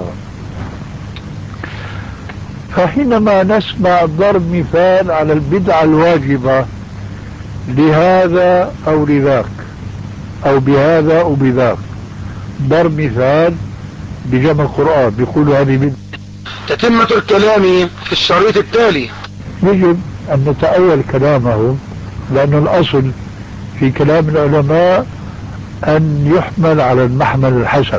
فحينما نسمع ضرب مثال على البدعة الواجبة لهذا أو لذاك أو بهذا أو بذاك، ضرب مثال بجمع القرآن بيقولوا هذه بدعة. تتمة الكلام في الشريط التالي. يجب أن نتأول كلامهم، لأن الأصل في كلام العلماء أن يحمل على المحمل الحسن،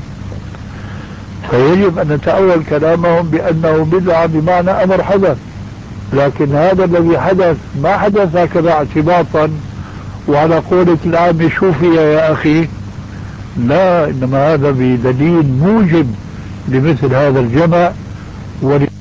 فيجب أن نتأول كلامهم بأنه بدعة بمعنى أمر حدث. لكن هذا الذي حدث ما حدث هكذا اعتباطا وعلى قولة العام شوفي يا أخي، لا، إنما هذا بدليل موجب لمثل هذا الجمع